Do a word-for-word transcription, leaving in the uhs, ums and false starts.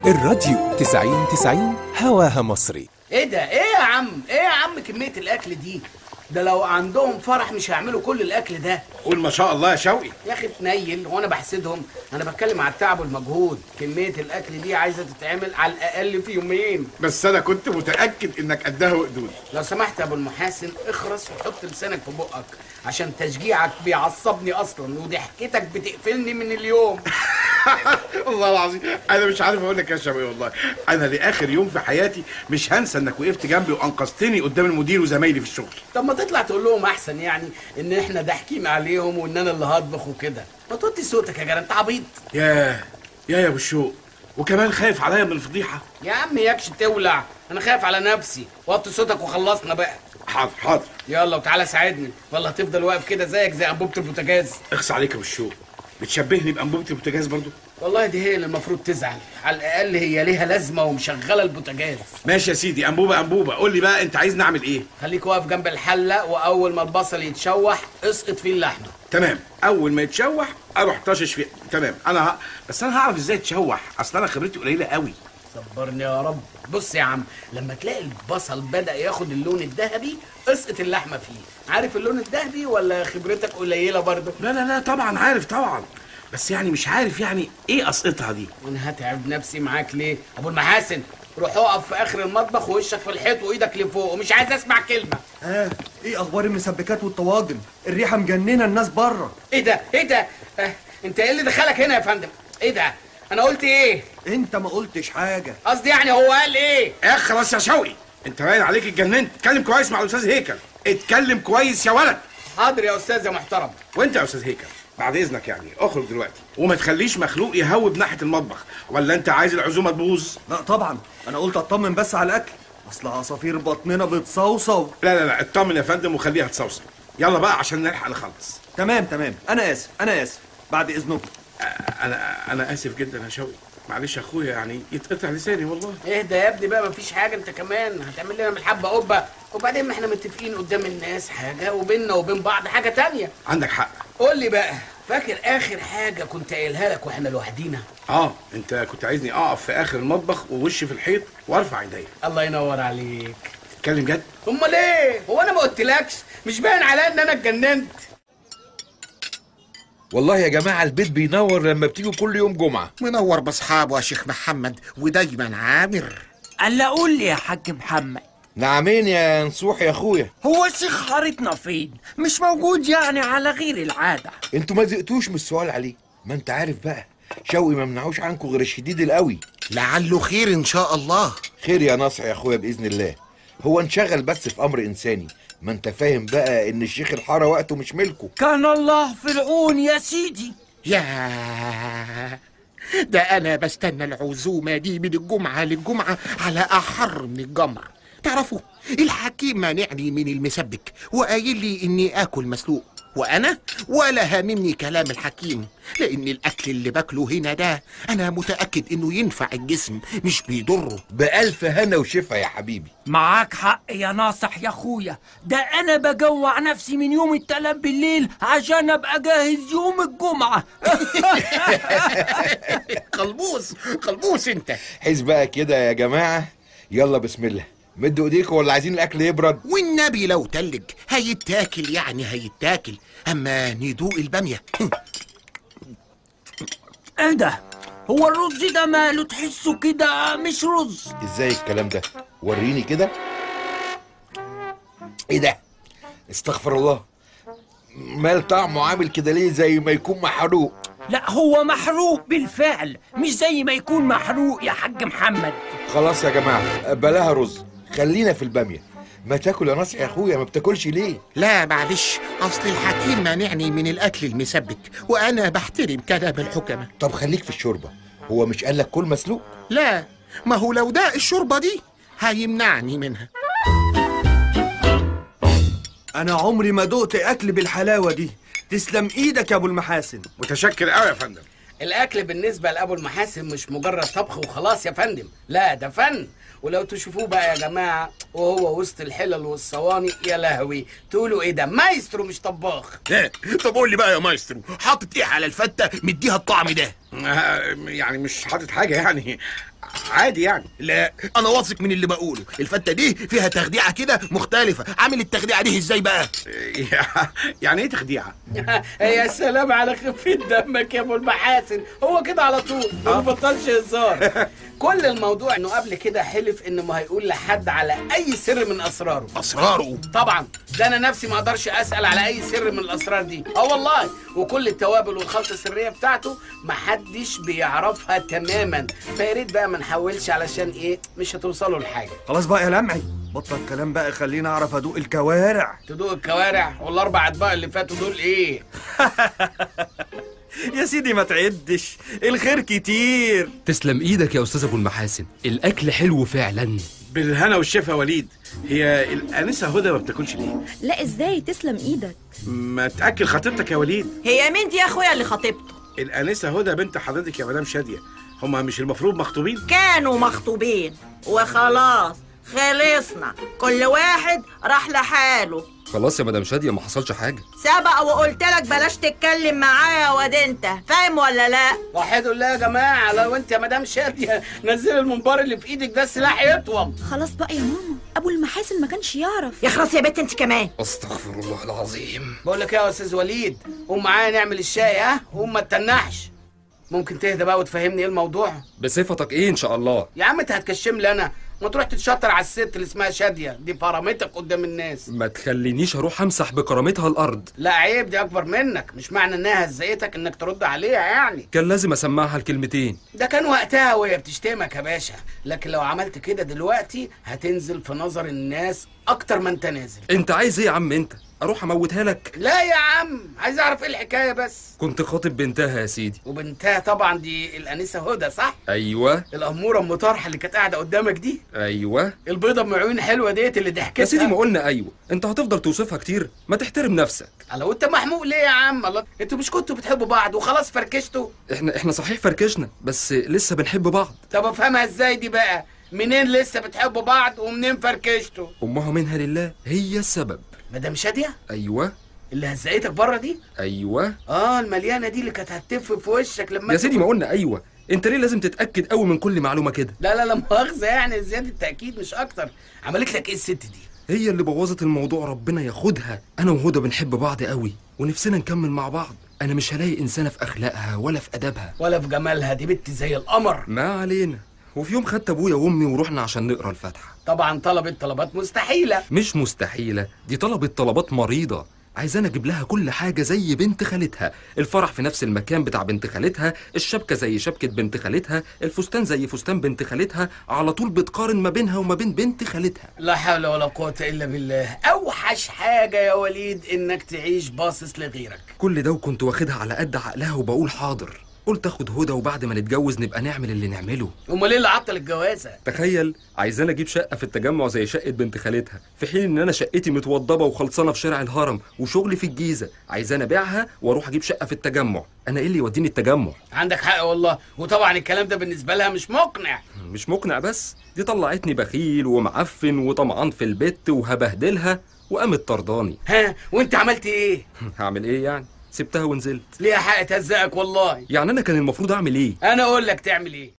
الراديو تسعين تسعين هواها مصري. ايه ده؟ ايه يا عم؟ ايه يا عم كمية الاكل دي؟ ده لو عندهم فرح مش هيعملوا كل الاكل ده. قول ما شاء الله يا شوقي. يا اخي تنيل، وانا بحسدهم؟ انا بتكلم على التعب والمجهود. كمية الاكل دي عايزة تتعمل على الاقل في يومين. بس انا كنت متأكد انك قدها وقدود. لو سمحت يا ابو المحاسن اخرس وحط لسانك في بقك، عشان تشجيعك بيعصبني اصلا وضحكتك بتقفلني من اليوم. والله العظيم انا مش عارف اقول لك يا شوقي، والله انا لاخر يوم في حياتي مش هنسى انك وقفت جنبي وانقذتني قدام المدير وزمايلي في الشغل. طب ما تطلع تقول لهم احسن، يعني ان احنا ضاحكين عليهم وان انا اللي هطبخ وكده. ما توطي صوتك يا جدع، انت عبيط. ياه يا يا ابو الشوق، وكمان خايف عليا من الفضيحه. يا عم ياكش تولع، انا خايف على نفسي. وطي صوتك وخلصنا بقى. حاضر حاضر. يلا وتعالى ساعدني، ولا هتفضل واقف كده زيك زي انبوبه البوتاجاز؟ اخس عليك يا ابو الشوق، بتشبهني بانبوبه البوتاجاز برضو؟ والله دي هي اللي المفروض تزعل، على الاقل هي ليها لازمه ومشغله البوتاجاز. ماشي يا سيدي، انبوبه انبوبه. قول لي بقى انت عايز نعمل ايه؟ خليك واقف جنب الحله، واول ما البصل يتشوح اسقط فيه اللحمه. تمام، اول ما يتشوح اروح طاشش فيه. تمام. انا ه... بس انا هعرف ازاي يتشوح؟ اصل انا خبرتي قليله قوي. صبرني يا رب. بص يا عم، لما تلاقي البصل بدأ ياخد اللون الذهبي اسقط اللحمه فيه. عارف اللون الذهبي ولا خبرتك قليله برضه؟ لا لا لا طبعا عارف طبعا، بس يعني مش عارف يعني ايه قصقتها دي. وانا هتعب نفسي معاك ليه؟ ابو المحاسن روح اقف في اخر المطبخ ووشك في الحيط وايدك لفوق، ومش عايز اسمع كلمه. اه ايه اخبار المسبكات والطواجن؟ الريحه مجننه الناس بره. ايه ده؟ ايه ده؟ اه انت ايه اللي دخلك هنا يا فندم؟ ايه ده؟ انا قلت ايه؟ انت ما قلتش حاجه. قصدي يعني هو قال ايه؟ اخلص يا شوقي، انت باين عليك اتجننت. اتكلم كويس مع الاستاذ هيكل، اتكلم كويس يا ولد. حاضر يا استاذ يا محترم. وانت يا استاذ هيكل بعد اذنك يعني اخرج دلوقتي، وما تخليش مخلوق يهوب ناحيه المطبخ. ولا انت عايز العزومه تبوظ؟ لا طبعا، انا قلت اطمن بس على الاكل، اصل عصافير بطننا بتصوصو. لا لا لا اطمن يا فندم وخليها تصوصو. يلا بقى عشان نلحق نخلص. تمام تمام، انا اسف انا اسف بعد اذنكم. انا انا اسف جدا يا شوقي، معلش يا اخويا يعني يتقطع لساني والله. اهدى يا ابني بقى، مفيش حاجه. انت كمان هتعمل لنا من الحبه قبه، وبعدين ما احنا متفقين قدام الناس حاجه وبيننا وبين بعض حاجه تانية. عندك حق. قول لي بقى، فاكر اخر حاجه كنت قايلها لك واحنا لوحدينا؟ اه انت كنت عايزني اقف في اخر المطبخ ووشي في الحيط وارفع ايديا. الله ينور عليك. تتكلم جد؟ امال ايه؟ هو انا ما قلتلكش؟ مش باين عليا ان انا اتجننت؟ والله يا جماعة البيت بينور لما بتيجوا كل يوم جمعة. منور باصحابه يا شيخ محمد، ودايما عامر. ألا قول لي يا حاج محمد. نعمين يا نصوح يا اخويا. هو الشيخ حارتنا فين؟ مش موجود يعني على غير العادة. انتوا ما زهقتوش من السؤال عليه؟ ما انت عارف بقى شوقي ما منعوش عنكم غير الشديد القوي. لعله خير ان شاء الله. خير يا نصح يا اخويا باذن الله. هو انشغل بس في امر انساني، ما انت فاهم بقى ان الشيخ الحاره وقته مش ملكه. كان الله في العون يا سيدي. يا ده انا بستنى العزومه دي من الجمعه للجمعه على احر من الجمر. تعرفوا الحكيم مانعني من المسبك وقايل لي اني اكل مسلوق، وانا ولا هاممني كلام الحكيم، لان الاكل اللي باكله هنا ده انا متاكد انه ينفع الجسم مش بيضره. بألف هنا وشفا يا حبيبي. معاك حق يا ناصح يا اخويا، ده انا بجوع نفسي من يوم التلات بالليل عشان ابقى جاهز يوم الجمعه. قلبوس قلبوس انت. حس بقى كده يا جماعه، يلا بسم الله. مدوا ايديكم ولا عايزين الاكل يبرد؟ والنبي لو تلج هيتاكل يعني هيتاكل، اما ندوق الباميه. ايه ده؟ هو الرز ده ماله تحسه كده مش رز؟ ازاي الكلام ده؟ وريني كده. ايه ده؟ استغفر الله، مال طعمه عامل كده ليه؟ زي ما يكون محروق. لا هو محروق بالفعل، مش زي ما يكون محروق يا حاج محمد. خلاص يا جماعه بلاها رز، خلينا في الباميه. ما تاكل يا ناصح يا اخويا، ما بتاكلش ليه؟ لا معلش، اصل الحكيم مانعني من الاكل المسبك وانا بحترم كلام الحكماء. طب خليك في الشوربه، هو مش قالك كل مسلوق؟ لا، ما هو لو ده الشوربه دي هيمنعني منها. انا عمري ما دقت اكل بالحلاوه دي. تسلم ايدك يا ابو المحاسن. متشكر قوي يا فندم. الاكل بالنسبه لابو المحاسن مش مجرد طبخ وخلاص يا فندم، لا ده فن. ولو تشوفوه بقى يا جماعه وهو وسط الحلل والصواني، يا لهوي تقولوا ايه ده؟ مايسترو مش طباخ. ايه؟ طب قول لي بقى يا مايسترو، حاطط ايه على الفته مديها الطعم ده؟ يعني مش حاطط حاجه يعني، عادي يعني. لا انا واثق من اللي بقوله، الفته دي فيها تخديعه كده مختلفه. عامل التخديعه دي ازاي بقى؟ يعني ايه تخديعه؟ يا سلام على خفة دمك يا ابو المحاسن، هو كده على طول ما بيبطلش هزار. كل الموضوع انه قبل كده حلف انه ما هيقول لحد على اي سر من اسراره. اسراره؟ طبعا، ده انا نفسي ما اقدرش اسال على اي سر من الاسرار دي. اه والله، وكل التوابل والخلطه السريه بتاعته محدش بيعرفها تماما. فيا ريت بقى ما نحاولش، علشان ايه؟ مش هتوصلوا لحاجه. خلاص بقى يا لمعي، بطل كلام بقى، خليني اعرف ادوق الكوارع. تدوق الكوارع؟ والاربع اطباق اللي فاتوا دول ايه؟ يا سيدي ما تعدش، الخير كتير. تسلم ايدك يا استاذ ابو المحاسن، الاكل حلو فعلا. بالهنا والشفا وليد. هي الانسه هدى ما بتاكلش ليه؟ لا ازاي، تسلم ايدك. ما تاكل خطيبتك يا وليد. هي مين دي يا اخويا اللي خطيبته؟ الانسه هدى بنت حضرتك يا مدام شاديه. هما مش المفروض مخطوبين؟ كانوا مخطوبين وخلاص خلصنا، كل واحد راح لحاله. خلاص يا مدام شاديه، ما حصلش حاجه. سبق وقلت لك بلاش تتكلم معايا يا واد، انت فاهم ولا لا؟ وحدوا الله يا جماعه، لو انت يا مدام شاديه نزل المنبار اللي في ايدك ده، السلاح يطول. خلاص بقى يا ماما، ابو المحاسن ما كانش يعرف. يخلص يا بنت انت كمان. استغفر الله العظيم. بقول لك ايه يا استاذ وليد، قوم معايا نعمل الشاي. ها قوم ما تتنحش. ممكن تهدى بقى وتفهمني ايه الموضوع؟ بصفتك ايه ان شاء الله؟ يا عم انت هتكشم لي انا، ما تروح تتشطر على الست اللي اسمها شاديه دي، فرامتك قدام الناس. ما تخلينيش اروح امسح بكرامتها الارض. لا عيب، دي اكبر منك، مش معنى انها هزقتك انك ترد عليها يعني. كان لازم اسمعها الكلمتين. ده كان وقتها وهي بتشتمك يا باشا، لكن لو عملت كده دلوقتي هتنزل في نظر الناس اكتر ما انت نازل. انت عايز ايه يا عم انت؟ اروح اموتها لك؟ لا يا عم، عايز اعرف ايه الحكايه بس. كنت خاطب بنتها يا سيدي. وبنتها طبعا دي الانسه هدى صح؟ ايوه. الاموره ام طرحه اللي كانت قاعده قدامك دي؟ ايوه. البيضه ام عيون حلوه ديت اللي ضحكتها؟ يا سيدي ما قلنا ايوه، انت هتفضل توصفها كتير؟ ما تحترم نفسك. الله، وانت محموق ليه يا عم؟ الله، انتوا مش كنتوا بتحبوا بعض وخلاص فركشتوا؟ احنا احنا صحيح فركشنا، بس لسه بنحب بعض. طب افهمها ازاي دي بقى؟ منين لسه بتحبوا بعض ومنين فركشتوا؟ امها منها لله هي السبب. مدام شاديه؟ ايوه. اللي هزقتك بره دي؟ ايوه. اه المليانه دي اللي كانت هتف في وشك لما يا سيدي ما قلنا ايوه، انت ليه لازم تتاكد قوي من كل معلومه كده؟ لا لا لا مؤاخذه، يعني زياده تاكيد مش اكتر. عملت لك ايه الست دي؟ هي اللي بوظت الموضوع، ربنا ياخدها. انا وهدى بنحب بعض قوي ونفسنا نكمل مع بعض. انا مش هلاقي انسانه في اخلاقها ولا في ادبها ولا في جمالها، دي بنت زي القمر. ما علينا. وفي يوم خدت ابويا وامي ورحنا عشان نقرا الفاتحه. طبعا طلبت طلبات مستحيله. مش مستحيله، دي طلبت طلبات مريضه. عايزانا اجيب لها كل حاجه زي بنت خالتها، الفرح في نفس المكان بتاع بنت خالتها، الشبكه زي شبكه بنت خالتها، الفستان زي فستان بنت خالتها. على طول بتقارن ما بينها وما بين بنت خالتها. لا حول ولا قوه الا بالله. اوحش حاجه يا وليد انك تعيش باصص لغيرك. كل ده وكنت واخدها على قد عقلها وبقول حاضر. قلت اخد هدى وبعد ما نتجوز نبقى نعمل اللي نعمله. امال ايه اللي عطل الجوازه؟ تخيل عايزانا اجيب شقه في التجمع زي شقه بنت خالتها، في حين ان انا شقتي متوضبه وخلصانه في شارع الهرم وشغلي في الجيزه. عايزانا ابيعها واروح اجيب شقه في التجمع. انا ايه اللي يوديني التجمع؟ عندك حق والله، وطبعا الكلام ده بالنسبه لها مش مقنع. مش مقنع بس، دي طلعتني بخيل ومعفن وطمعان في البت وهبهدلها وقامت طرداني. ها وانت عملت ايه؟ هعمل ايه يعني؟ سبتها ونزلت. ليها حق تهزقك والله. يعني انا كان المفروض اعمل ايه؟ انا اقول لك تعمل ايه.